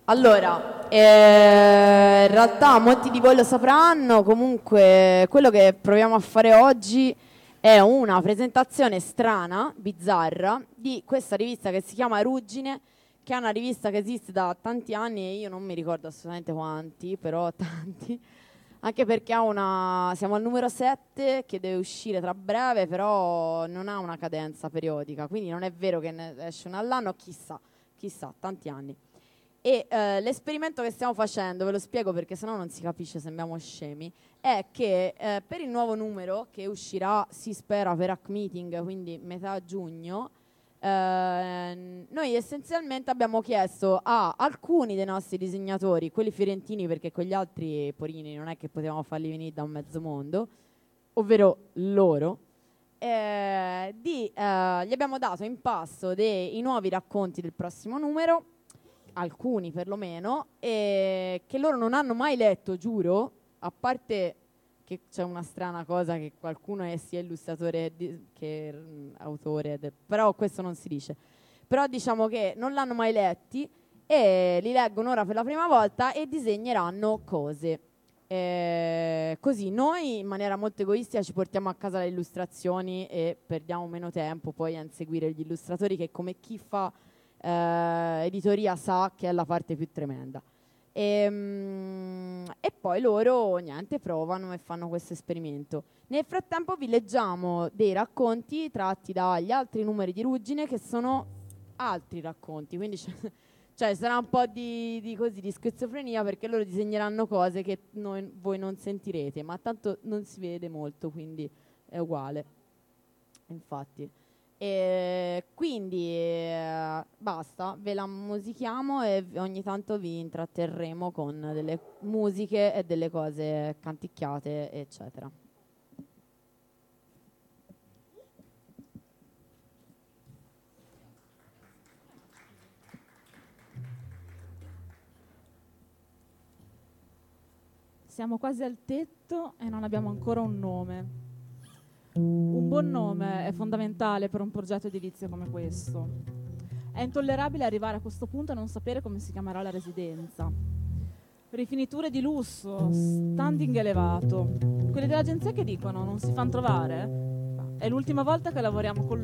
Allora, in realtà molti di voi lo sapranno, comunque quello che proviamo a fare oggi è una presentazione strana, bizzarra, di questa rivista che si chiama Ruggine, che è una rivista che esiste da tanti anni e io non mi ricordo assolutamente quanti, però tanti, anche perché siamo al numero 7 che deve uscire tra breve, però non ha una cadenza periodica, quindi non è vero che ne esce una all'anno, chissà, tanti anni. E l'esperimento che stiamo facendo, ve lo spiego perché sennò non si capisce, sembriamo scemi, è che per il nuovo numero che uscirà, si spera, per Hack Meeting, quindi metà giugno, noi essenzialmente abbiamo chiesto a alcuni dei nostri disegnatori, quelli fiorentini perché quegli altri porini non è che potevamo farli venire da un mezzo mondo, ovvero loro, gli abbiamo dato in pasto i nuovi racconti del prossimo numero, alcuni perlomeno, e che loro non hanno mai letto, giuro, a parte che c'è una strana cosa che qualcuno è sia illustratore che autore, però questo non si dice. Però diciamo che non l'hanno mai letti e li leggono ora per la prima volta e disegneranno cose. Così noi in maniera molto egoistica ci portiamo a casa le illustrazioni e perdiamo meno tempo poi a inseguire gli illustratori che come chi fa editoria sa che è la parte più tremenda. E poi loro niente provano e fanno questo esperimento. Nel frattempo vi leggiamo dei racconti tratti dagli altri numeri di Ruggine che sono altri racconti, quindi cioè sarà un po' di schizofrenia perché loro disegneranno cose che voi non sentirete, ma tanto non si vede molto, quindi è uguale. Infatti. Quindi basta, ve la musichiamo e ogni tanto vi intratterremo con delle musiche e delle cose canticchiate, eccetera. Siamo quasi al tetto e non abbiamo ancora un nome. Un buon nome è fondamentale per un progetto edilizio come questo. È intollerabile arrivare a questo punto e non sapere come si chiamerà la residenza. Rifiniture di lusso, standing elevato. Quelli dell'agenzia che dicono non si fanno trovare? È l'ultima volta che lavoriamo con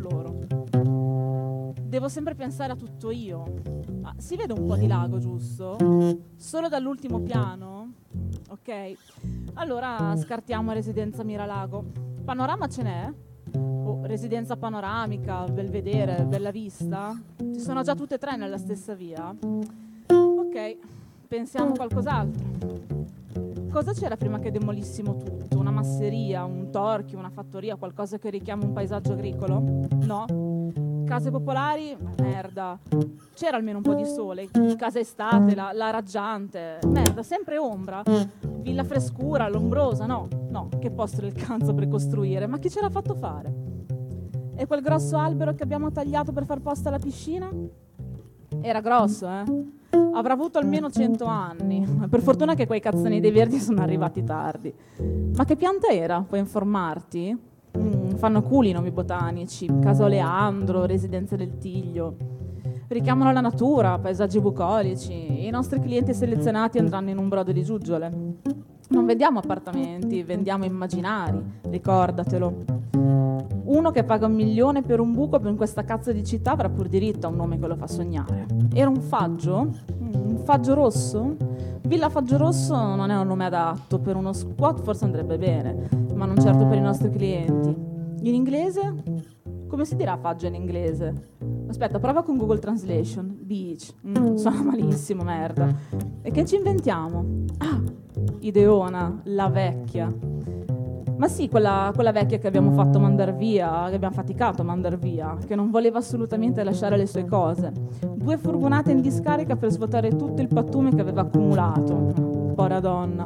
loro. Devo sempre pensare a tutto io. Ma si vede un po' di lago, giusto? Solo dall'ultimo piano? Ok, allora scartiamo residenza Miralago. Panorama ce n'è? Residenza panoramica, belvedere, bella vista? Ci sono già tutte e tre nella stessa via? Ok, pensiamo a qualcos'altro. Cosa c'era prima che demolissimo tutto? Una masseria, un torchio, una fattoria, qualcosa che richiama un paesaggio agricolo? No? Case popolari? Merda. C'era almeno un po' di sole. Casa estate, la raggiante. Merda, sempre ombra. Villa frescura, l'ombrosa. No, che posto del cazzo per costruire. Ma chi ce l'ha fatto fare? E quel grosso albero che abbiamo tagliato per far posto alla piscina? Era grosso, Avrà avuto almeno 100 anni. Per fortuna che quei cazzoni dei verdi sono arrivati tardi. Ma che pianta era? Puoi informarti? Fanno culi i nomi botanici. Casa Oleandro, Residenza del Tiglio. Richiamano alla natura, paesaggi bucolici. I nostri clienti selezionati andranno in un brodo di giuggiole. Non vendiamo appartamenti, vendiamo immaginari, ricordatelo. Uno che paga 1 milione per un buco in questa cazzo di città avrà pur diritto a un nome che lo fa sognare. Era un faggio? Un faggio rosso? Villa Faggio Rosso non è un nome adatto, per uno squat forse andrebbe bene, ma non certo per i nostri clienti. In inglese? Come si dirà faggio in inglese? Aspetta, prova con Google Translation. Beach. Suona malissimo, merda. E che ci inventiamo? Ah, Ideona, la vecchia. Ma sì, quella vecchia che abbiamo fatto mandar via, che abbiamo faticato a mandar via, che non voleva assolutamente lasciare le sue cose. 2 furgonate in discarica per svuotare tutto il pattume che aveva accumulato. Povera donna.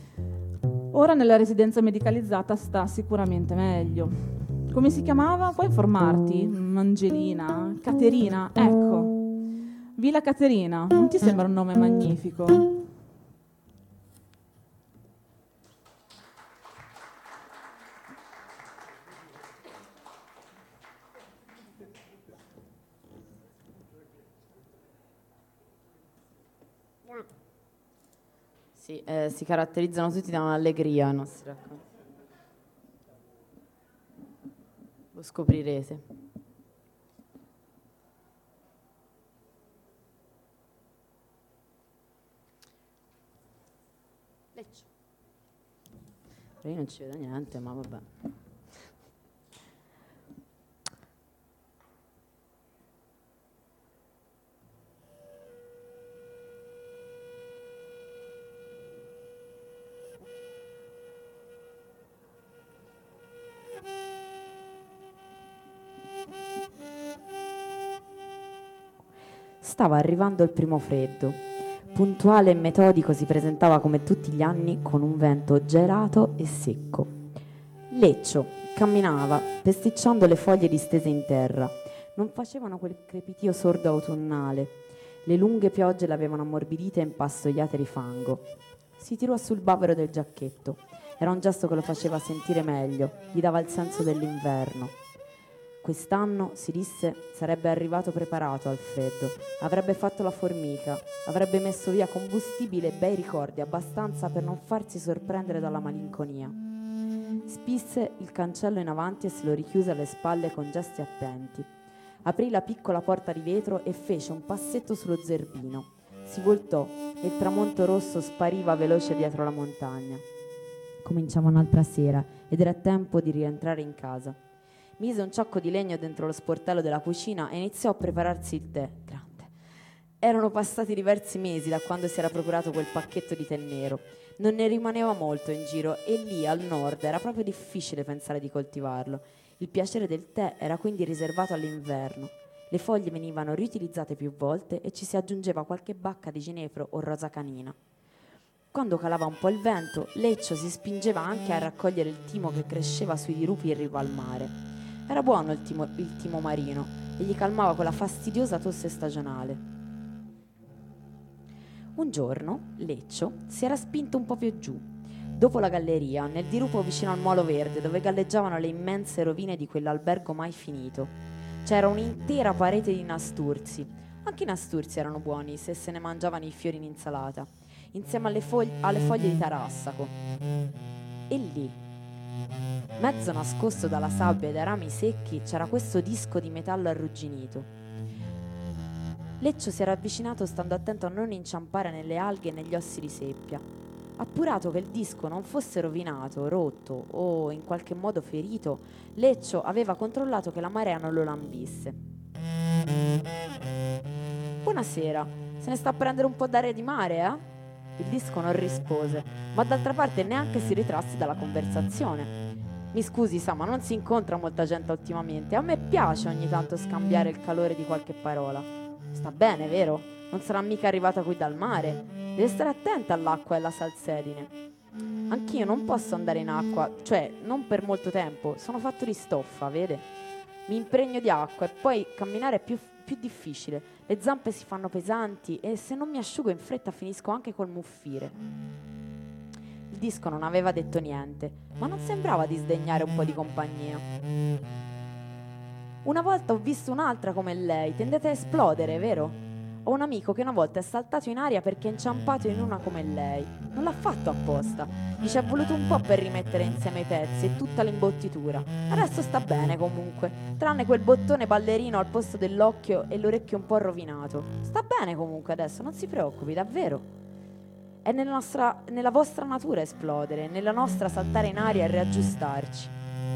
Ora nella residenza medicalizzata sta sicuramente meglio. Come si chiamava? Puoi informarti? Angelina? Caterina? Ecco. Villa Caterina. Non ti sembra un nome magnifico? Sì, si caratterizzano tutti da un'allegria i nostri racconti. Lo scoprirete. Lecce. Io non ci vedo niente, ma vabbè. Stava arrivando il primo freddo. Puntuale e metodico si presentava come tutti gli anni con un vento gelato e secco. Leccio camminava, pesticciando le foglie distese in terra. Non facevano quel crepitio sordo autunnale. Le lunghe piogge l'avevano ammorbidita e impastoiata di fango. Si tirò sul bavero del giacchetto. Era un gesto che lo faceva sentire meglio, gli dava il senso dell'inverno. Quest'anno, si disse, sarebbe arrivato preparato al freddo, avrebbe fatto la formica, avrebbe messo via combustibile e bei ricordi, abbastanza per non farsi sorprendere dalla malinconia. Spisse il cancello in avanti e se lo richiuse alle spalle con gesti attenti. Aprì la piccola porta di vetro e fece un passetto sullo zerbino. Si voltò e il tramonto rosso spariva veloce dietro la montagna. Cominciava un'altra sera ed era tempo di rientrare in casa. Mise un ciocco di legno dentro lo sportello della cucina e iniziò a prepararsi il tè. Grande. Erano passati diversi mesi da quando si era procurato quel pacchetto di tè nero. Non ne rimaneva molto in giro e lì al nord era proprio difficile pensare di coltivarlo. Il piacere del tè era quindi riservato all'inverno. Le foglie venivano riutilizzate più volte e ci si aggiungeva qualche bacca di ginepro o rosa canina. Quando calava un po' il vento, Leccio si spingeva anche a raccogliere il timo che cresceva sui dirupi in riva al mare. Era buono il timo marino e gli calmava quella fastidiosa tosse stagionale. Un giorno Leccio si era spinto un po' più giù, dopo la galleria, nel dirupo vicino al molo verde, dove galleggiavano le immense rovine di quell'albergo mai finito. C'era un'intera parete di nasturzi. Anche i nasturzi erano buoni se se ne mangiavano i fiori in insalata, insieme alle foglie di tarassaco. E lì, mezzo nascosto dalla sabbia e dai rami secchi, c'era questo disco di metallo arrugginito. Leccio si era avvicinato stando attento a non inciampare nelle alghe e negli ossi di seppia. Appurato che il disco non fosse rovinato, rotto o in qualche modo ferito, Leccio aveva controllato che la marea non lo lambisse. Buonasera, se ne sta a prendere un po' d'aria di mare, eh? Il disco non rispose, ma d'altra parte neanche si ritrasse dalla conversazione. Mi scusi, sa, ma non si incontra molta gente ultimamente. A me piace ogni tanto scambiare il calore di qualche parola. Sta bene, vero? Non sarà mica arrivata qui dal mare. Deve stare attenta all'acqua e alla salsedine. Anch'io non posso andare in acqua, cioè non per molto tempo. Sono fatto di stoffa, vede? Mi impregno di acqua e poi camminare è più difficile. Le zampe si fanno pesanti e se non mi asciugo in fretta finisco anche col muffire. Il disco non aveva detto niente, ma non sembrava disdegnare un po' di compagnia. Una volta ho visto un'altra come lei, tendete a esplodere, vero? Ho un amico che una volta è saltato in aria perché è inciampato in una come lei. Non l'ha fatto apposta. Gli ci è voluto un po' per rimettere insieme i pezzi e tutta l'imbottitura. Adesso sta bene comunque, tranne quel bottone ballerino al posto dell'occhio e l'orecchio un po' rovinato. Sta bene comunque adesso, non si preoccupi, davvero. È nella vostra natura esplodere, nella nostra saltare in aria e riaggiustarci.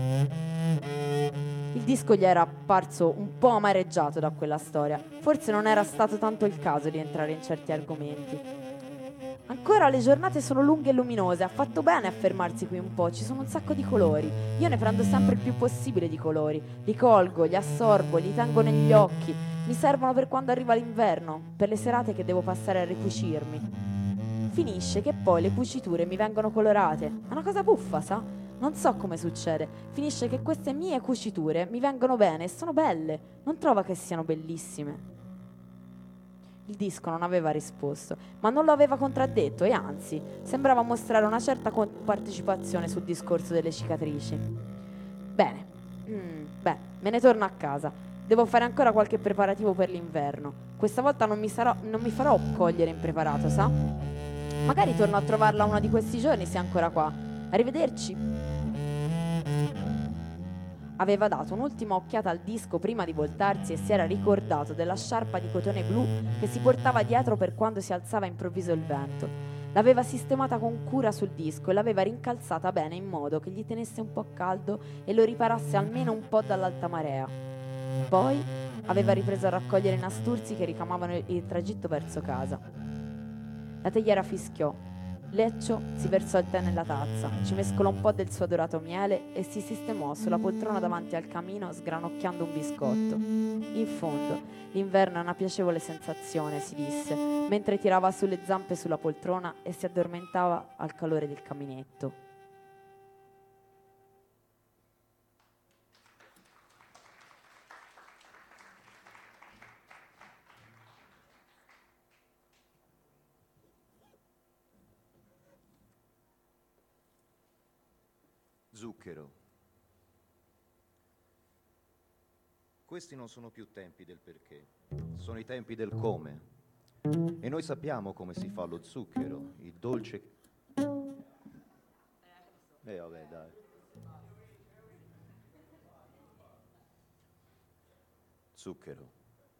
Il disco gli era apparso un po' amareggiato da quella storia. Forse non era stato tanto il caso di entrare in certi argomenti. Ancora le giornate sono lunghe e luminose, ha fatto bene a fermarsi qui un po', ci sono un sacco di colori. Io ne prendo sempre il più possibile di colori, li colgo, li assorbo, li tengo negli occhi, mi servono per quando arriva l'inverno, per le serate che devo passare a ricucirmi. Finisce che poi le cuciture mi vengono colorate, è una cosa buffa, sa? Non so come succede, finisce che queste mie cuciture mi vengono bene e sono belle, non trova che siano bellissime? Il disco non aveva risposto, ma non lo aveva contraddetto e anzi, sembrava mostrare una certa partecipazione sul discorso delle cicatrici. Bene, me ne torno a casa. Devo fare ancora qualche preparativo per l'inverno. Questa volta non mi farò cogliere impreparato, sa? Magari torno a trovarla uno di questi giorni se è ancora qua. Arrivederci. Aveva dato un'ultima occhiata al disco prima di voltarsi e si era ricordato della sciarpa di cotone blu che si portava dietro per quando si alzava improvviso il vento. L'aveva sistemata con cura sul disco e l'aveva rincalzata bene in modo che gli tenesse un po' caldo e lo riparasse almeno un po' dall'alta marea. Poi aveva ripreso a raccogliere i nasturzi che ricamavano il tragitto verso casa. La teiera fischiò. Leccio si versò il tè nella tazza, ci mescolò un po' del suo adorato miele e si sistemò sulla poltrona davanti al camino sgranocchiando un biscotto. In fondo, l'inverno è una piacevole sensazione, si disse, mentre tirava sulle zampe sulla poltrona e si addormentava al calore del caminetto. Zucchero. Questi non sono più tempi del perché, sono i tempi del come. E noi sappiamo come si fa lo zucchero, il dolce... vabbè, dai. Zucchero.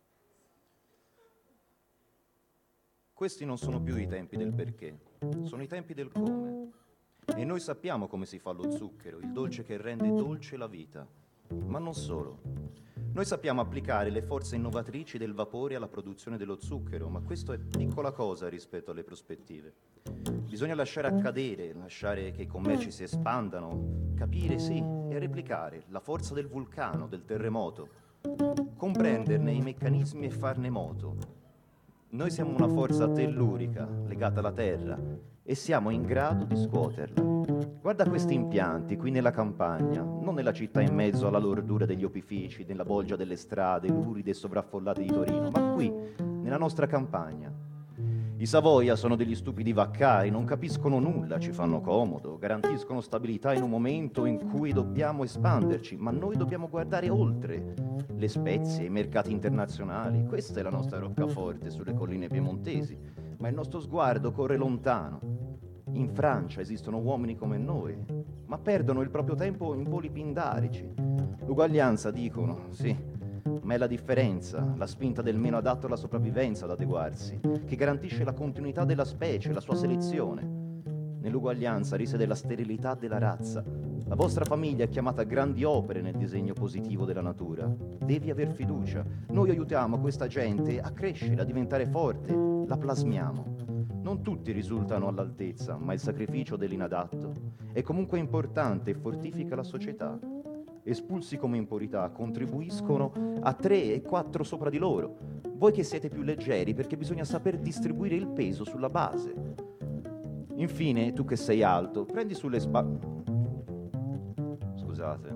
Questi non sono più i tempi del perché, sono i tempi del come. E noi sappiamo come si fa lo zucchero, il dolce che rende dolce la vita. Ma non solo. Noi sappiamo applicare le forze innovatrici del vapore alla produzione dello zucchero, ma questo è piccola cosa rispetto alle prospettive. Bisogna lasciare accadere, lasciare che i commerci si espandano, capire, sì, e replicare la forza del vulcano, del terremoto, comprenderne i meccanismi e farne moto. Noi siamo una forza tellurica legata alla terra e siamo in grado di scuoterla. Guarda questi impianti qui nella campagna, non nella città in mezzo alla lordura degli opifici, nella bolgia delle strade, luride e sovraffollate di Torino, ma qui, nella nostra campagna. I Savoia sono degli stupidi vaccai, non capiscono nulla, ci fanno comodo, garantiscono stabilità in un momento in cui dobbiamo espanderci, ma noi dobbiamo guardare oltre le spezie, i mercati internazionali. Questa è la nostra roccaforte sulle colline piemontesi, ma il nostro sguardo corre lontano. In Francia esistono uomini come noi, ma perdono il proprio tempo in voli pindarici. L'uguaglianza, dicono, sì, ma è la differenza, la spinta del meno adatto alla sopravvivenza ad adeguarsi, che garantisce la continuità della specie, la sua selezione. Nell'uguaglianza risiede la sterilità della razza. La vostra famiglia è chiamata a grandi opere nel disegno positivo della natura. Devi aver fiducia. Noi aiutiamo questa gente a crescere, a diventare forte, la plasmiamo. Non tutti risultano all'altezza, ma il sacrificio dell'inadatto è comunque importante e fortifica la società. Espulsi come impurità contribuiscono a 3 e 4 sopra di loro. Voi che siete più leggeri perché bisogna saper distribuire il peso sulla base. Infine, tu che sei alto, prendi sulle spalle... Scusate.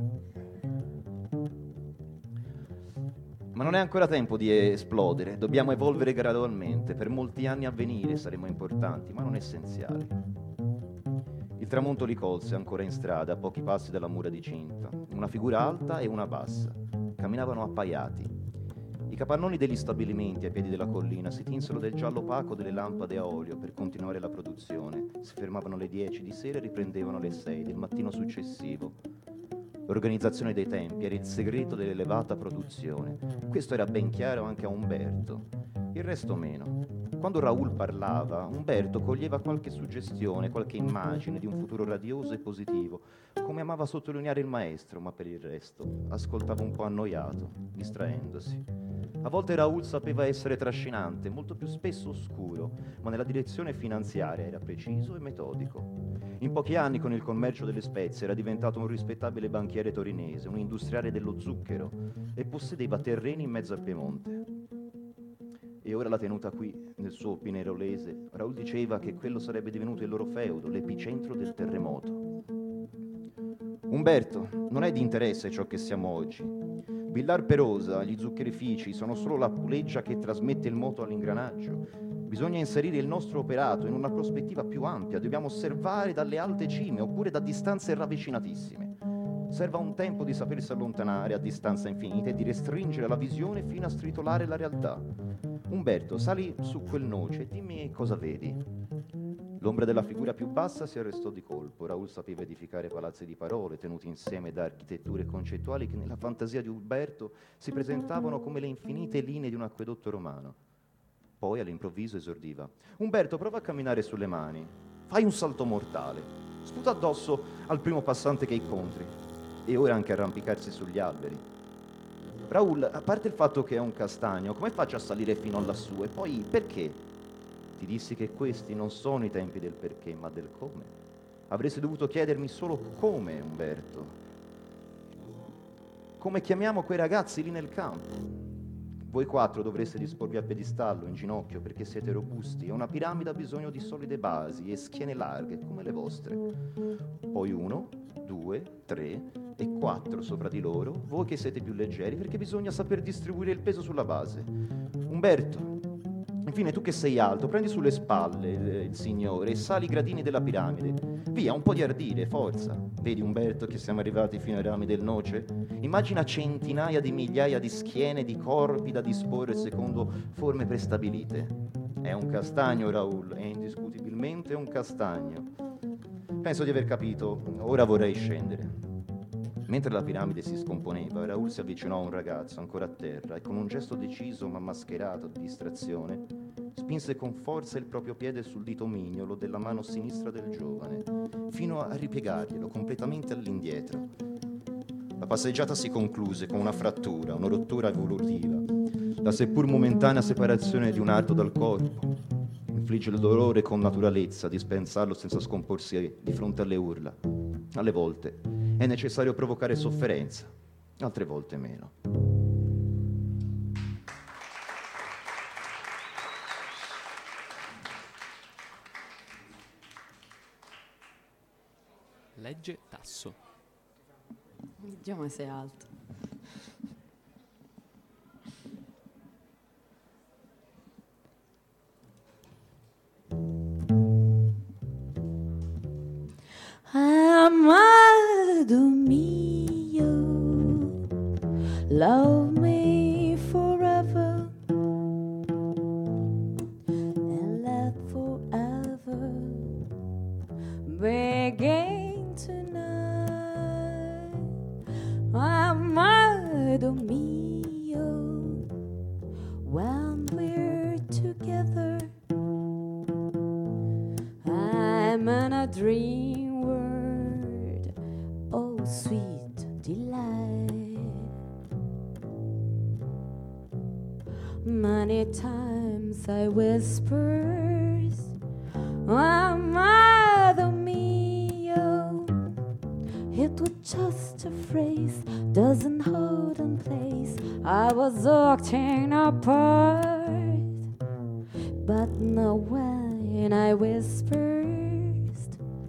Ma non è ancora tempo di esplodere, dobbiamo evolvere gradualmente. Per molti anni a venire saremo importanti, ma non essenziali. Il tramonto li colse ancora in strada, a pochi passi dalla mura di cinta. Una figura alta e una bassa. Camminavano appaiati. I capannoni degli stabilimenti ai piedi della collina si tinsero del giallo opaco delle lampade a olio per continuare la produzione. Si fermavano alle 10 di sera e riprendevano alle 6 del mattino successivo. L'organizzazione dei tempi era il segreto dell'elevata produzione. Questo era ben chiaro anche a Umberto. Il resto meno. Quando Raoul parlava, Umberto coglieva qualche suggestione, qualche immagine di un futuro radioso e positivo, come amava sottolineare il maestro, ma per il resto ascoltava un po' annoiato, distraendosi. A volte Raoul sapeva essere trascinante, molto più spesso oscuro, ma nella direzione finanziaria era preciso e metodico. In pochi anni con il commercio delle spezie era diventato un rispettabile banchiere torinese, un industriale dello zucchero e possedeva terreni in mezzo al Piemonte. E ora la tenuta qui, nel suo Pinerolese, Raoul diceva che quello sarebbe divenuto il loro feudo, l'epicentro del terremoto. Umberto, non è di interesse ciò che siamo oggi. Villar Perosa, gli zuccherifici sono solo la puleggia che trasmette il moto all'ingranaggio. Bisogna inserire il nostro operato in una prospettiva più ampia, dobbiamo osservare dalle alte cime oppure da distanze ravvicinatissime. serva un tempo di sapersi allontanare a distanza infinita e di restringere la visione fino a stritolare la realtà. Umberto, sali su quel noce e dimmi cosa vedi. L'ombra della figura più bassa si arrestò di colpo. Raoul sapeva edificare palazzi di parole, tenuti insieme da architetture concettuali che nella fantasia di Umberto si presentavano come le infinite linee di un acquedotto romano. Poi all'improvviso esordiva. Umberto, prova a camminare sulle mani. Fai un salto mortale. Sputa addosso al primo passante che incontri. E ora anche arrampicarsi sugli alberi. Raoul, a parte il fatto che è un castagno, come faccio a salire fino a lassù? E poi, perché? Ti dissi che questi non sono i tempi del perché, ma del come. Avresti dovuto chiedermi solo come, Umberto. Come chiamiamo quei ragazzi lì nel campo? Voi 4 dovreste disporvi a piedistallo, in ginocchio, perché siete robusti, e una piramide ha bisogno di solide basi e schiene larghe, come le vostre. Poi 1, 2, 3 e 4 sopra di loro, voi che siete più leggeri, perché bisogna saper distribuire il peso sulla base. Umberto, infine tu che sei alto, prendi sulle spalle il Signore e sali i gradini della piramide. Via, un po' di ardire, forza. Vedi Umberto che siamo arrivati fino ai rami del noce? Immagina centinaia di migliaia di schiene, di corpi da disporre secondo forme prestabilite. È un castagno, Raoul, è indiscutibilmente un castagno. Penso di aver capito, ora vorrei scendere. Mentre la piramide si scomponeva, Raoul si avvicinò a un ragazzo ancora a terra e con un gesto deciso ma mascherato di distrazione spinse con forza il proprio piede sul dito mignolo della mano sinistra del giovane, fino a ripiegarglielo completamente all'indietro. La passeggiata si concluse con una frattura, una rottura evolutiva, la seppur momentanea separazione di un arto dal corpo. Infligge il dolore con naturalezza, dispensarlo senza scomporsi di fronte alle urla. Alle volte è necessario provocare sofferenza, altre volte meno. Legge Tasso. Dio, ma sei alto. Amado mio, love me forever and let forever begin tonight. Amado mio, when we're together, I'm in a dream world, oh sweet delight. Many times I whispers, amado mio. It was just a phrase, doesn't hold in place. I was acting a part, but no when I whispers,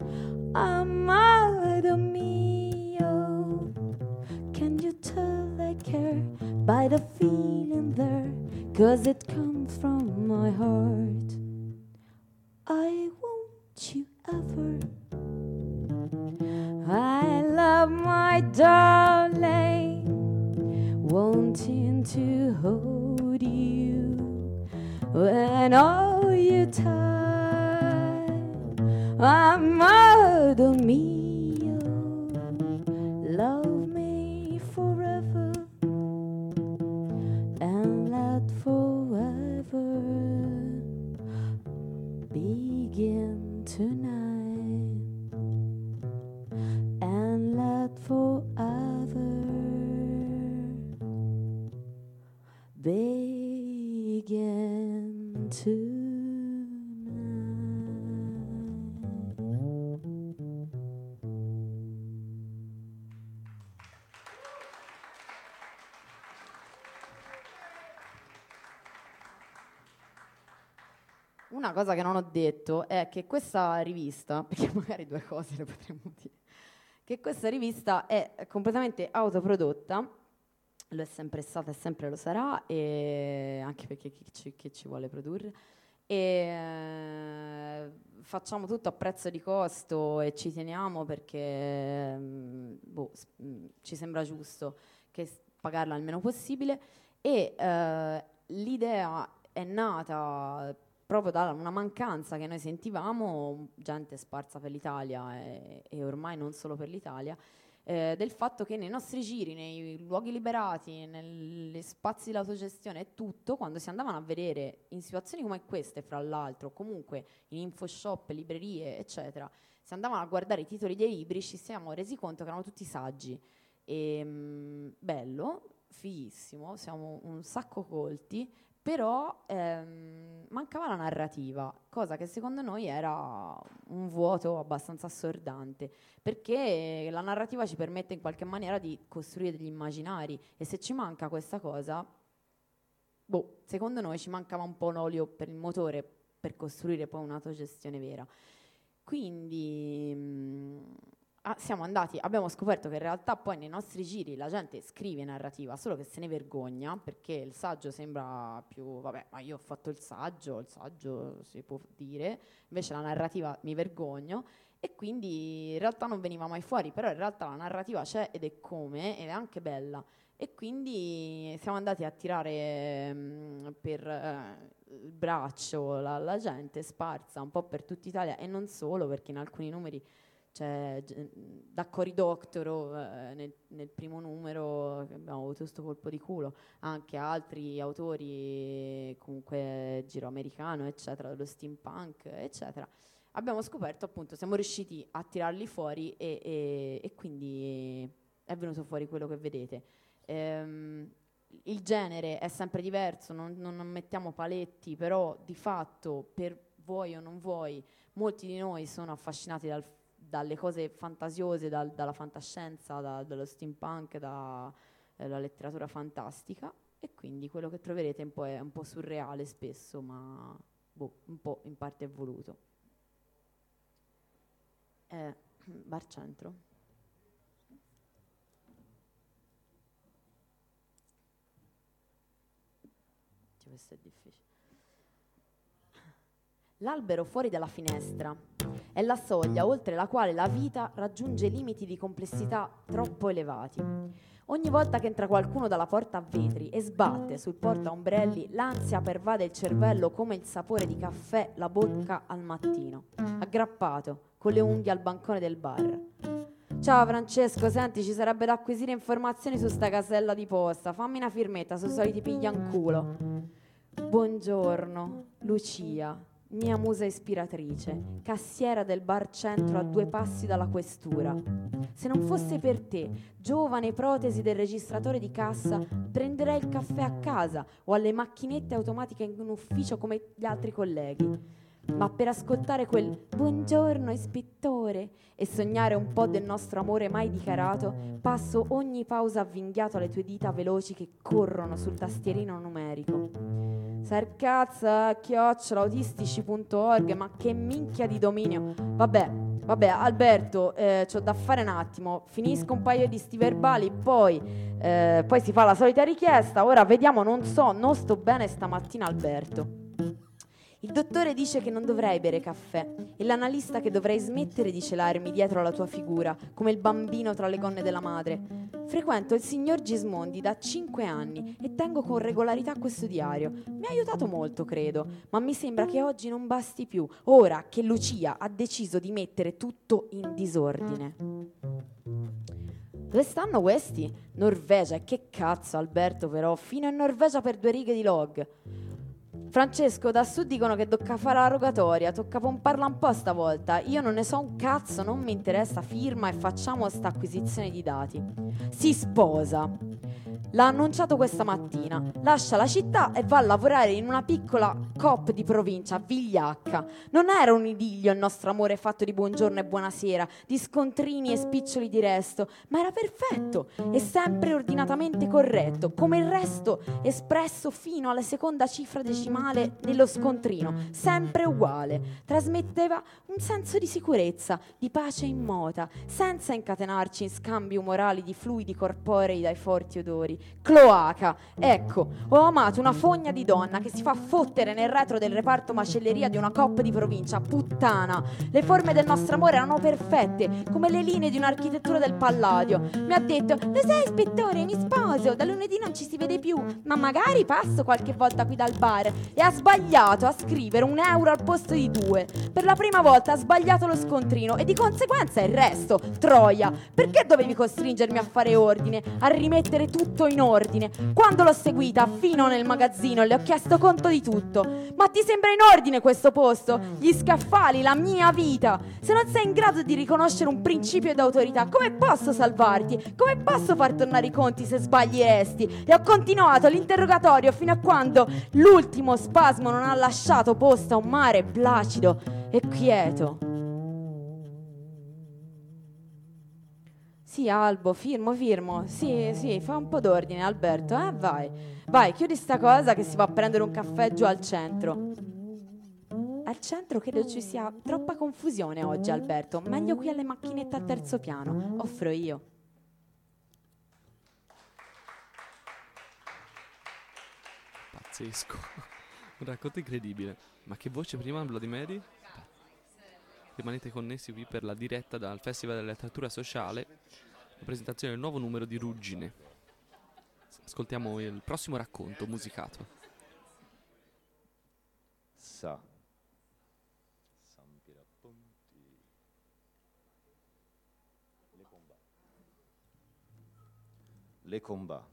amado mio. Can you tell I care by the feeling there? 'Cause it comes from my heart. I want you ever. I love my darling, wanting to hold you when all you time. Amado mio, love me forever and let forever begin tonight and let forever begin tonight. Una cosa che non ho detto è che questa rivista, perché magari due cose le potremmo dire, che questa rivista è completamente autoprodotta, lo è sempre stata e sempre lo sarà, e anche perché chi ci vuole produrre, e facciamo tutto a prezzo di costo e ci teniamo perché ci sembra giusto che pagarla il meno possibile e l'idea è nata proprio da una mancanza che noi sentivamo, gente sparsa per l'Italia e ormai non solo per l'Italia, del fatto che nei nostri giri, nei luoghi liberati, negli spazi di autogestione e tutto, quando si andavano a vedere in situazioni come queste, fra l'altro, comunque in infoshop, librerie, eccetera, si andavano a guardare i titoli dei libri, ci siamo resi conto che erano tutti saggi. E, bello, fighissimo, siamo un sacco colti, però mancava la narrativa, cosa che secondo noi era un vuoto abbastanza assordante, perché la narrativa ci permette in qualche maniera di costruire degli immaginari e se ci manca questa cosa, secondo noi ci mancava un po' l'olio per il motore per costruire poi un'autogestione vera. Quindi siamo andati, abbiamo scoperto che in realtà poi nei nostri giri la gente scrive narrativa, solo che se ne vergogna, perché il saggio sembra più, vabbè, ma io ho fatto il saggio si può dire, invece la narrativa mi vergogno, e quindi in realtà non veniva mai fuori, però in realtà la narrativa c'è ed è come, ed è anche bella. E quindi siamo andati a tirare per il braccio la gente sparsa un po' per tutta Italia, e non solo, perché in alcuni numeri c'è da Cory Doctorow nel primo numero che abbiamo avuto questo colpo di culo, anche altri autori comunque giro americano eccetera, dello steampunk eccetera. Abbiamo scoperto appunto, siamo riusciti a tirarli fuori e quindi è venuto fuori quello che vedete. Il genere è sempre diverso, non mettiamo paletti, però di fatto per vuoi o non vuoi molti di noi sono affascinati dalle cose fantasiose, dalla fantascienza, dallo steampunk, dalla letteratura fantastica, e quindi quello che troverete è un po' surreale spesso, ma un po' in parte è voluto. Bar Centro. Questo è difficile. L'albero fuori dalla finestra è la soglia oltre la quale la vita raggiunge limiti di complessità troppo elevati. Ogni volta che entra qualcuno dalla porta a vetri e sbatte sul portaombrelli, l'ansia pervade il cervello come il sapore di caffè la bocca al mattino, aggrappato con le unghie al bancone del bar. Ciao Francesco, senti, ci sarebbe da acquisire informazioni su sta casella di posta, fammi una firmetta, sono soliti piglianculo. Buongiorno, Lucia, mia musa ispiratrice, cassiera del bar Centro a 2 passi dalla questura. Se non fosse per te, giovane protesi del registratore di cassa, prenderei il caffè a casa o alle macchinette automatiche in ufficio come gli altri colleghi. Ma per ascoltare quel buongiorno ispettore e sognare un po' del nostro amore mai dichiarato, passo ogni pausa avvinghiato alle tue dita veloci che corrono sul tastierino numerico. Sarcazza@autistici.org, ma che minchia di dominio. Vabbè, Alberto, c'ho da fare un attimo, finisco un paio di sti verbali, poi si fa la solita richiesta. Ora vediamo, non sto bene stamattina, Alberto. Il dottore dice che non dovrei bere caffè e l'analista che dovrei smettere di celarmi dietro alla tua figura, come il bambino tra le gonne della madre. Frequento il signor Gismondi da 5 anni e tengo con regolarità questo diario. Mi ha aiutato molto, credo, ma mi sembra che oggi non basti più, ora che Lucia ha deciso di mettere tutto in disordine. Dove stanno questi? Norvegia, e che cazzo, Alberto, però, fino in Norvegia per 2 righe di log. Francesco, da su dicono che tocca fare la rogatoria, tocca pomparla un po' stavolta. Io non ne so un cazzo, non mi interessa, firma e facciamo sta acquisizione di dati. Si sposa. L'ha annunciato questa mattina. Lascia la città e va a lavorare in una piccola coop di provincia, a Vigliacca. Non era un idillio il nostro amore fatto di buongiorno e buonasera, di scontrini e spiccioli di resto, ma era perfetto e sempre ordinatamente corretto, come il resto espresso fino alla seconda cifra decimale nello scontrino, sempre uguale. Trasmetteva un senso di sicurezza, di pace immota, senza incatenarci in scambi umorali di fluidi corporei dai forti odori. cloaca. Ecco, ho amato una fogna di donna che si fa fottere nel retro del reparto macelleria di una coop di provincia. Puttana, le forme del nostro amore erano perfette, come le linee di un'architettura del Palladio. Mi ha detto: lo sai, ispettore, mi sposo, da lunedì non ci si vede più, ma magari passo qualche volta qui dal bar. E ha sbagliato a scrivere 1 euro al posto di 2. Per la prima volta ha sbagliato lo scontrino e di conseguenza il resto. Troia, perché dovevi costringermi a fare ordine, a rimettere tutto in ordine? Quando l'ho seguita fino nel magazzino le ho chiesto conto di tutto. Ma ti sembra in ordine questo posto? Gli scaffali, la mia vita? Se non sei in grado di riconoscere un principio d'autorità, come posso salvarti? Come posso far tornare i conti se sbagli i resti? E ho continuato l'interrogatorio fino a quando l'ultimo spasmo non ha lasciato posto a un mare placido e quieto. Sì, Albo, firmo. Sì, fa un po' d'ordine, Alberto, Vai, chiudi sta cosa che si va a prendere un caffè giù al centro. Al centro credo ci sia troppa confusione oggi, Alberto. Meglio qui alle macchinette al terzo piano. Offro io. Pazzesco. Un racconto incredibile. Ma che voce prima, Bloody Mary? Rimanete connessi qui per la diretta dal Festival della Letteratura Sociale, la presentazione del nuovo numero di Ruggine. Ascoltiamo il prossimo racconto musicato. Le combat.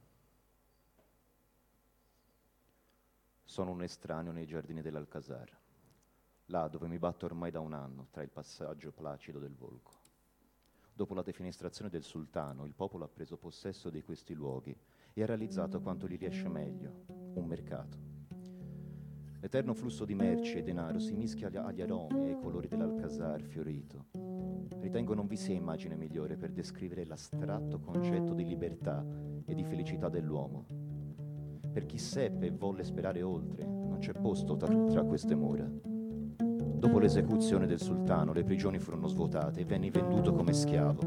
Sono un estraneo nei giardini dell'Alcazar, là dove mi batto ormai da 1 anno, tra il passaggio placido del Volgo. Dopo la defenestrazione del sultano, il popolo ha preso possesso di questi luoghi e ha realizzato quanto gli riesce meglio, un mercato. L'eterno flusso di merci e denaro si mischia agli aromi e ai colori dell'Alcazar fiorito. Ritengo non vi sia immagine migliore per descrivere l'astratto concetto di libertà e di felicità dell'uomo. Per chi seppe e volle sperare oltre, non c'è posto tra queste mura. Dopo l'esecuzione del sultano, le prigioni furono svuotate e venni venduto come schiavo.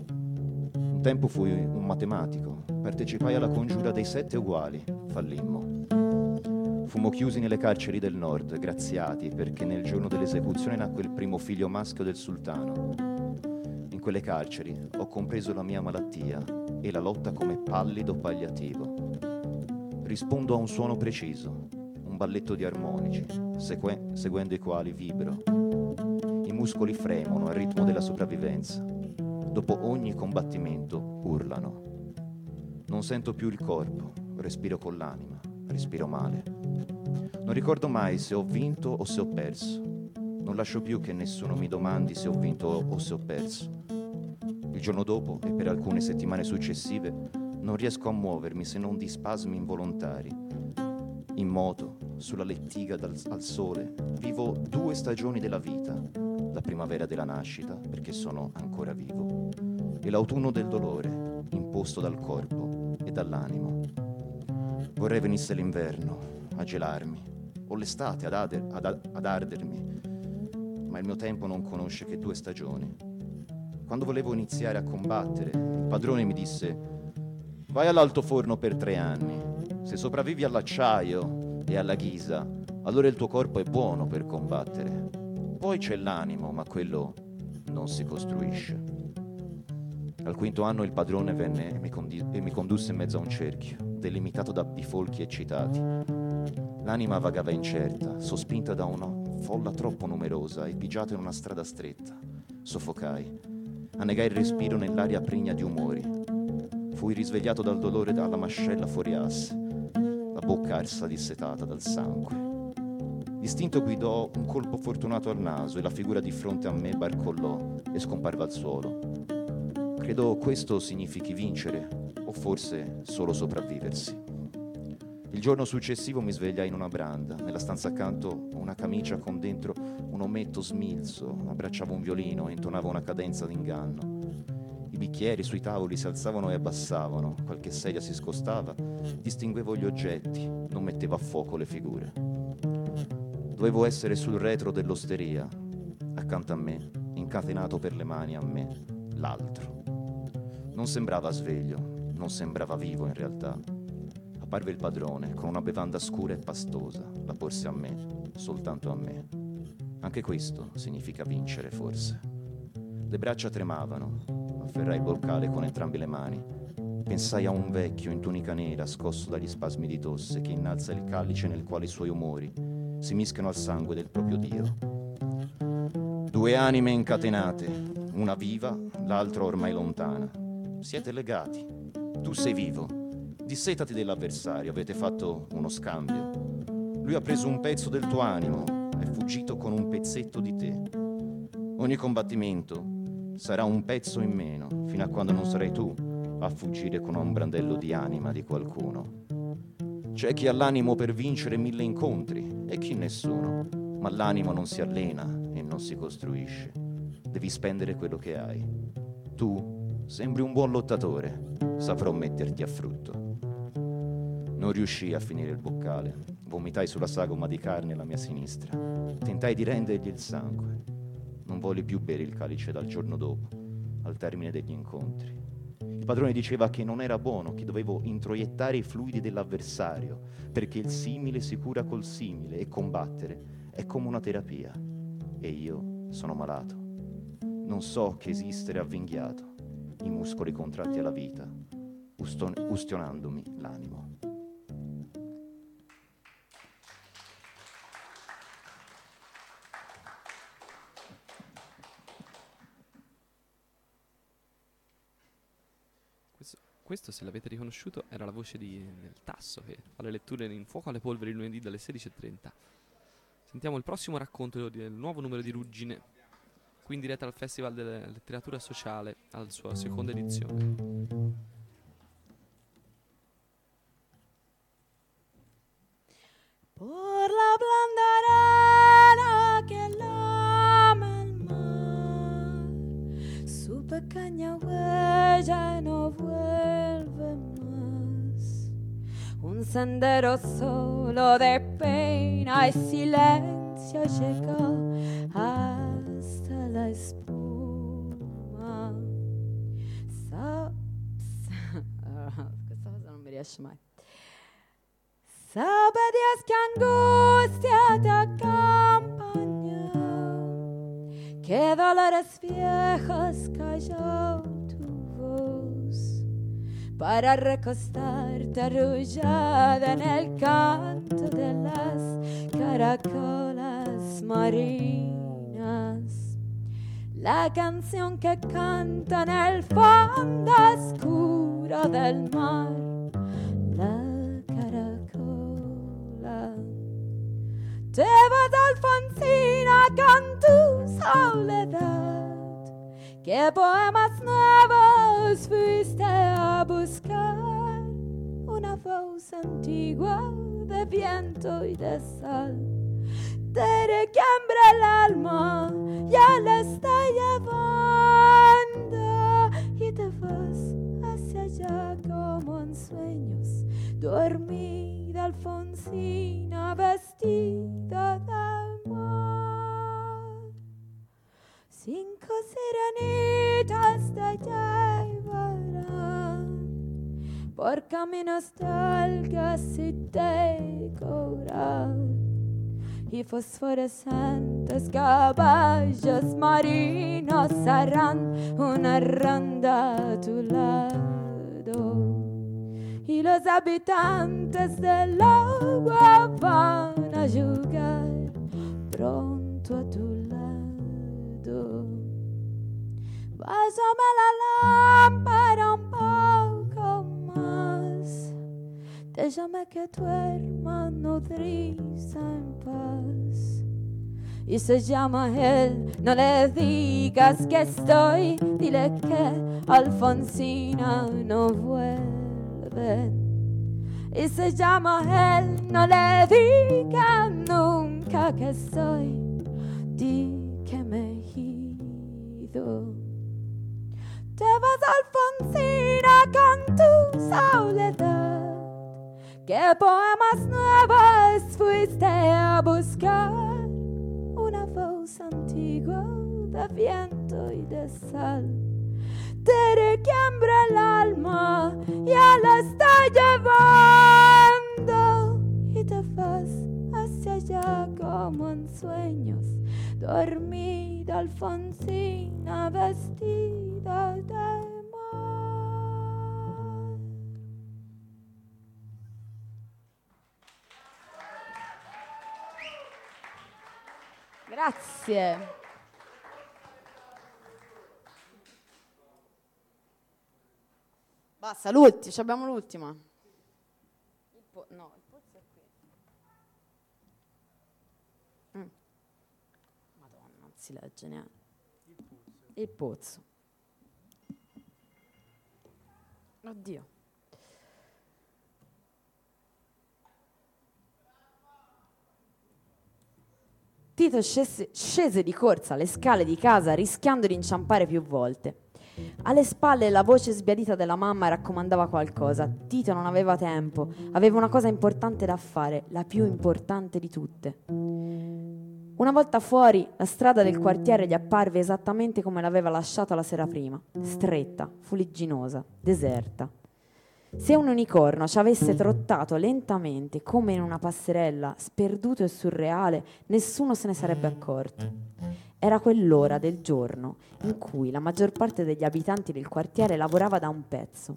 Un tempo fui un matematico, partecipai alla congiura dei 7 uguali, fallimmo. Fummo chiusi nelle carceri del nord, graziati, perché nel giorno dell'esecuzione nacque il primo figlio maschio del sultano. In quelle carceri ho compreso la mia malattia e la lotta come pallido palliativo. Rispondo a un suono preciso, un balletto di armonici, seguendo i quali vibro. I muscoli fremono al ritmo della sopravvivenza. Dopo ogni combattimento urlano. Non sento più il corpo, respiro con l'anima, respiro male. Non ricordo mai se ho vinto o se ho perso. Non lascio più che nessuno mi domandi se ho vinto o se ho perso. Il giorno dopo e per alcune settimane successive non riesco a muovermi se non di spasmi involontari. In moto, sulla lettiga al sole, vivo 2 stagioni della vita. La primavera della nascita, perché sono ancora vivo, e l'autunno del dolore, imposto dal corpo e dall'animo. Vorrei venisse l'inverno, a gelarmi, o l'estate ad ardermi, ma il mio tempo non conosce che 2 stagioni. Quando volevo iniziare a combattere, il padrone mi disse: vai all'altoforno per 3 anni. Se sopravvivi all'acciaio e alla ghisa, allora il tuo corpo è buono per combattere. Poi c'è l'animo, ma quello non si costruisce. Al 5° anno il padrone venne e mi condusse in mezzo a un cerchio, delimitato da bifolchi eccitati. L'anima vagava incerta, sospinta da una folla troppo numerosa e pigiata in una strada stretta. Soffocai. Annegai il respiro nell'aria pregna di umori. Fui risvegliato dal dolore dalla mascella fuori asse, la bocca arsa dissetata dal sangue. L'istinto guidò un colpo fortunato al naso e la figura di fronte a me barcollò e scomparve al suolo. Credo questo significhi vincere, o forse solo sopravviversi. Il giorno successivo mi svegliai in una branda, nella stanza accanto una camicia con dentro un ometto smilzo, abbracciavo un violino e intonavo una cadenza d'inganno. I bicchieri sui tavoli si alzavano e abbassavano, qualche sedia si scostava, distinguevo gli oggetti, non mettevo a fuoco le figure. Dovevo essere sul retro dell'osteria, accanto a me, incatenato per le mani a me, l'altro. Non sembrava sveglio, non sembrava vivo in realtà. Apparve il padrone con una bevanda scura e pastosa, la porse a me, soltanto a me. Anche questo significa vincere, forse. Le braccia tremavano, afferrai il boccale con entrambe le mani. Pensai a un vecchio in tunica nera, scosso dagli spasmi di tosse, che innalza il calice nel quale i suoi umori si mischiano al sangue del proprio Dio. 2 anime incatenate, una viva, l'altra ormai lontana. Siete legati. Tu sei vivo. Dissetati dell'avversario, avete fatto uno scambio. Lui ha preso un pezzo del tuo animo, è fuggito con un pezzetto di te. Ogni combattimento sarà un pezzo in meno, fino a quando non sarai tu a fuggire con un brandello di anima di qualcuno. C'è chi ha l'animo per vincere 1000 incontri e chi nessuno, ma l'animo non si allena e non si costruisce. Devi spendere quello che hai. Tu sembri un buon lottatore, saprò metterti a frutto. Non riuscii a finire il boccale, vomitai sulla sagoma di carne alla mia sinistra. Tentai di rendergli il sangue. Non volli più bere il calice dal giorno dopo, al termine degli incontri. Il padrone diceva che non era buono, che dovevo introiettare i fluidi dell'avversario, perché il simile si cura col simile e combattere è come una terapia. E io sono malato. Non so che esistere avvinghiato, i muscoli contratti alla vita, ustionandomi l'animo. Questo, se l'avete riconosciuto, era la voce del Tasso, che fa le letture in Fuoco alle polveri lunedì dalle 16:30. Sentiamo il prossimo racconto del nuovo numero di Ruggine, qui in diretta al Festival della Letteratura Sociale, alla sua seconda edizione. Por la blanda arena que lama el mar, su pequeña huella no vuelve más. Un sendero solo de pena y silencio llegó hasta la espuma. Questa cosa non mi riesce mai. Sabe Dios que angustia te acompañó, que dolores viejos cayó tu voz, para recostarte arrullada en el canto de las caracolas marinas. La canción que canta en el fondo oscuro del mar, la te vas, Alfonsina, con tu soledad. ¿Qué poemas nuevos fuiste a buscar? Una voz antigua de viento y de sal te requiembra el alma, ya la está llevando y te vas hacia allá como en sueños, dormida Alfonsina vestida de amor. 5 sirenitas te llevarán por caminos delgas y de coral, y fosforescentes caballos marinos harán una ronda a tu lado, y los habitantes del agua van a jugar pronto a tu lado. Pásame la lámpara un poco más, déjame que duerma nodriza en paz. Y se llama él, no le digas que estoy, dile que Alfonsina no vuelve. Y se llama él, no le digas nunca que estoy, di que me he ido. Te vas, Alfonsina, con tu soledad. ¿Qué poemas nuevos fuiste a buscar? Una voz antigua de viento y de sal te requiembra el alma, ya la está llevando y te vas hacia allá como en sueños, dormida Alfonsina vestida de mar. Grazie. Basta, l'ultimo, abbiamo l'ultima. No, il pozzo è qui. Madonna, non si legge neanche. Il pozzo. Oddio. Tito scese di corsa le scale di casa rischiando di inciampare più volte. Alle spalle la voce sbiadita della mamma raccomandava qualcosa. Tito non aveva tempo, aveva una cosa importante da fare, la più importante di tutte. Una volta fuori, la strada del quartiere gli apparve esattamente come l'aveva lasciata la sera prima, stretta, fuligginosa, deserta. Se un unicorno ci avesse trottato lentamente come in una passerella, sperduto e surreale, nessuno se ne sarebbe accorto. Era quell'ora del giorno in cui la maggior parte degli abitanti del quartiere lavorava da un pezzo.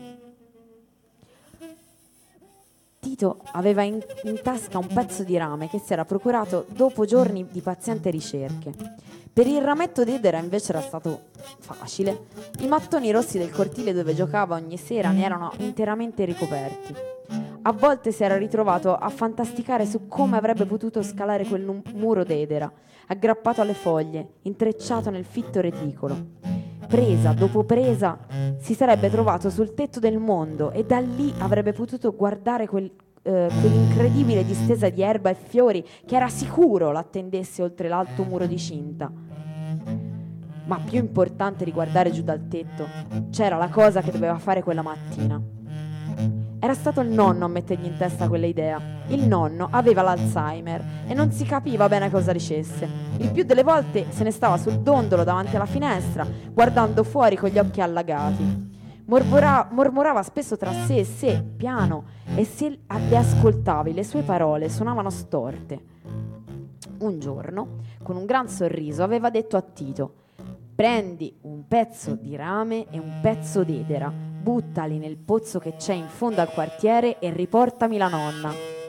Tito aveva in tasca un pezzo di rame che si era procurato dopo giorni di pazienti ricerche. Per il rametto d'edera invece era stato facile. I mattoni rossi del cortile dove giocava ogni sera ne erano interamente ricoperti. A volte si era ritrovato a fantasticare su come avrebbe potuto scalare quel muro d'edera, aggrappato alle foglie, intrecciato nel fitto reticolo. Presa dopo presa si sarebbe trovato sul tetto del mondo e da lì avrebbe potuto guardare quell'incredibile distesa di erba e fiori che era sicuro l'attendesse oltre l'alto muro di cinta. Ma più importante di guardare giù dal tetto, c'era la cosa che doveva fare quella mattina. Era stato il nonno a mettergli in testa quella idea. Il nonno aveva l'Alzheimer e non si capiva bene cosa dicesse. Il più delle volte se ne stava sul dondolo davanti alla finestra, guardando fuori con gli occhi allagati. Mormorava spesso tra sé e sé, piano, e se le ascoltavi le sue parole suonavano storte. Un giorno, con un gran sorriso, aveva detto a Tito: «Prendi un pezzo di rame e un pezzo d'edera, buttali nel pozzo che c'è in fondo al quartiere e riportami la nonna».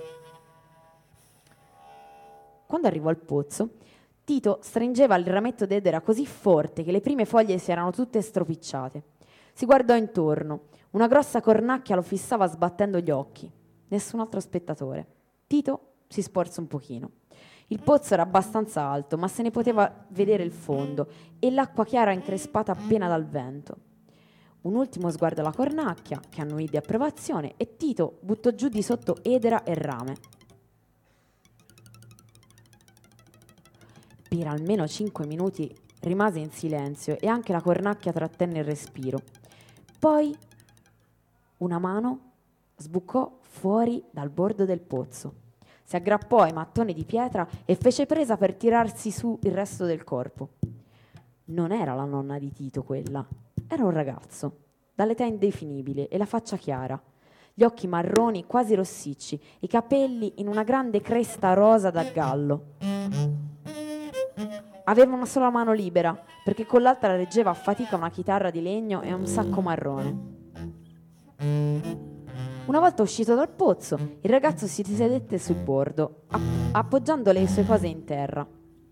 Quando arrivò al pozzo, Tito stringeva il rametto d'edera così forte che le prime foglie si erano tutte stropicciate. Si guardò intorno. Una grossa cornacchia lo fissava sbattendo gli occhi. Nessun altro spettatore. Tito si sporse un pochino. Il pozzo era abbastanza alto, ma se ne poteva vedere il fondo e l'acqua chiara increspata appena dal vento. Un ultimo sguardo alla cornacchia, che annuì di approvazione, e Tito buttò giù di sotto edera e rame. Per almeno 5 minuti rimase in silenzio e anche la cornacchia trattenne il respiro. Poi una mano sbucò fuori dal bordo del pozzo. Si aggrappò ai mattoni di pietra e fece presa per tirarsi su il resto del corpo. Non era la nonna di Tito quella, era un ragazzo, dall'età indefinibile e la faccia chiara, gli occhi marroni quasi rossicci, i capelli in una grande cresta rosa da gallo. Aveva una sola mano libera, perché con l'altra reggeva a fatica una chitarra di legno e un sacco marrone. Una volta uscito dal pozzo, il ragazzo si sedette sul bordo, appoggiando le sue cose in terra.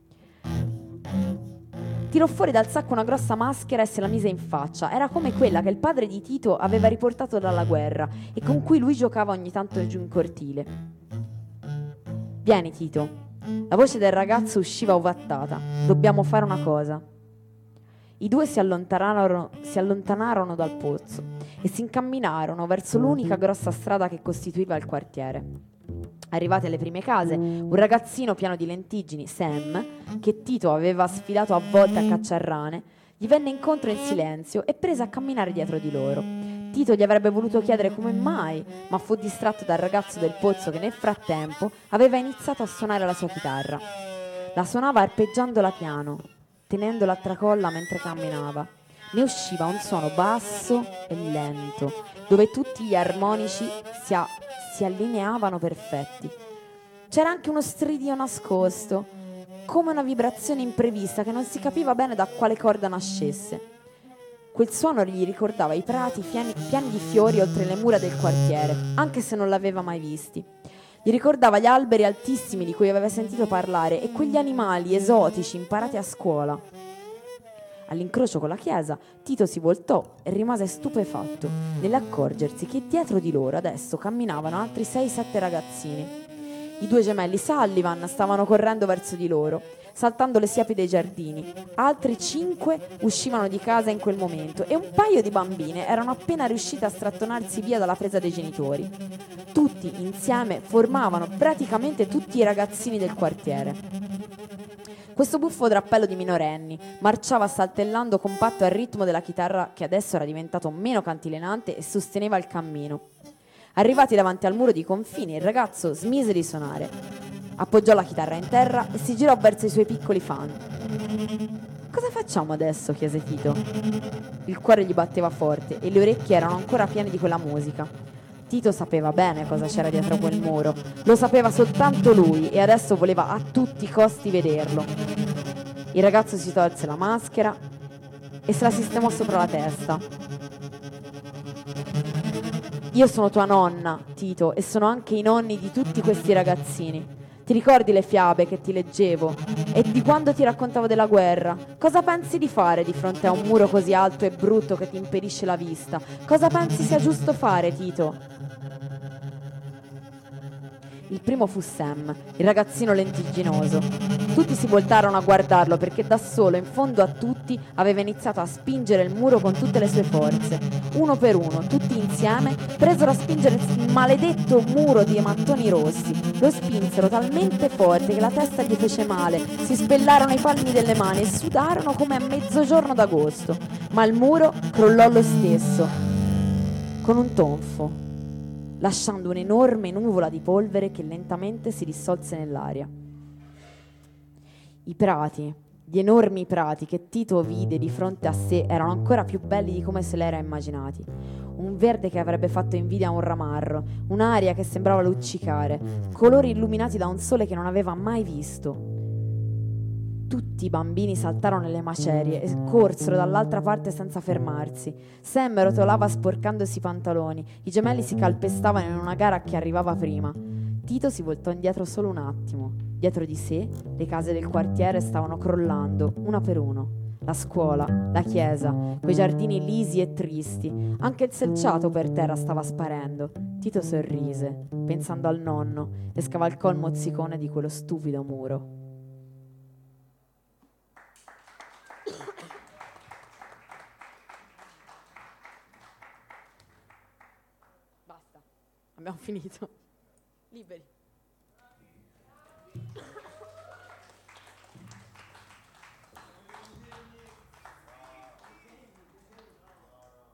Tirò fuori dal sacco una grossa maschera e se la mise in faccia. Era come quella che il padre di Tito aveva riportato dalla guerra e con cui lui giocava ogni tanto giù in cortile. «Vieni, Tito». La voce del ragazzo usciva ovattata. «Dobbiamo fare una cosa». I due si allontanarono dal pozzo e si incamminarono verso l'unica grossa strada che costituiva il quartiere. Arrivati alle prime case, un ragazzino pieno di lentiggini, Sam, che Tito aveva sfidato a volte a cacciar rane, gli venne incontro in silenzio e prese a camminare dietro di loro. Tito gli avrebbe voluto chiedere come mai, ma fu distratto dal ragazzo del pozzo che nel frattempo aveva iniziato a suonare la sua chitarra. La suonava arpeggiandola piano, tenendola a tracolla mentre camminava. ne usciva un suono basso e lento, dove tutti gli armonici si allineavano perfetti. C'era anche uno stridio nascosto, come una vibrazione imprevista che non si capiva bene da quale corda nascesse. Quel suono gli ricordava i prati pieni di fiori oltre le mura del quartiere, anche se non l'aveva mai visti. Gli ricordava gli alberi altissimi di cui aveva sentito parlare e quegli animali esotici imparati a scuola. All'incrocio con la chiesa, Tito si voltò e rimase stupefatto nell'accorgersi che dietro di loro adesso camminavano altri 6-7 ragazzini. I 2 gemelli Sullivan stavano correndo verso di loro, saltando le siepi dei giardini. Altri 5 uscivano di casa in quel momento e un paio di bambine erano appena riuscite a strattonarsi via dalla presa dei genitori. Tutti insieme formavano praticamente tutti i ragazzini del quartiere. Questo buffo drappello di minorenni marciava saltellando compatto al ritmo della chitarra che adesso era diventato meno cantilenante e sosteneva il cammino. Arrivati davanti al muro di confine, il ragazzo smise di suonare. Appoggiò la chitarra in terra e si girò verso i suoi piccoli fan. «Cosa facciamo adesso?» chiese Tito. Il cuore gli batteva forte e le orecchie erano ancora piene di quella musica. Tito sapeva bene cosa c'era dietro quel muro. Lo sapeva soltanto lui e adesso voleva a tutti i costi vederlo. Il ragazzo si tolse la maschera e se la sistemò sopra la testa. «Io sono tua nonna, Tito, e sono anche i nonni di tutti questi ragazzini. Ti ricordi le fiabe che ti leggevo? E di quando ti raccontavo della guerra? Cosa pensi di fare di fronte a un muro così alto e brutto che ti impedisce la vista? Cosa pensi sia giusto fare, Tito?» Il primo fu Sam, il ragazzino lentigginoso. Tutti si voltarono a guardarlo perché da solo, in fondo a tutti, aveva iniziato a spingere il muro con tutte le sue forze. Uno per uno, tutti insieme, presero a spingere il maledetto muro di mattoni rossi. Lo spinsero talmente forte che la testa gli fece male, si spellarono i palmi delle mani e sudarono come a mezzogiorno d'agosto. Ma il muro crollò lo stesso, con un tonfo, lasciando un'enorme nuvola di polvere che lentamente si dissolse nell'aria. I prati, gli enormi prati che Tito vide di fronte a sé erano ancora più belli di come se l'era immaginati. Un verde che avrebbe fatto invidia a un ramarro, un'aria che sembrava luccicare, colori illuminati da un sole che non aveva mai visto. Tutti i bambini saltarono nelle macerie e corsero dall'altra parte senza fermarsi. Sam rotolava sporcandosi i pantaloni. I gemelli si calpestavano in una gara a chi arrivava prima. Tito si voltò indietro solo un attimo. Dietro di sé, le case del quartiere stavano crollando, una per uno. La scuola, la chiesa, quei giardini lisi e tristi. Anche il selciato per terra stava sparendo. Tito sorrise, pensando al nonno, e scavalcò il mozzicone di quello stupido muro. Basta, abbiamo finito. Liberi.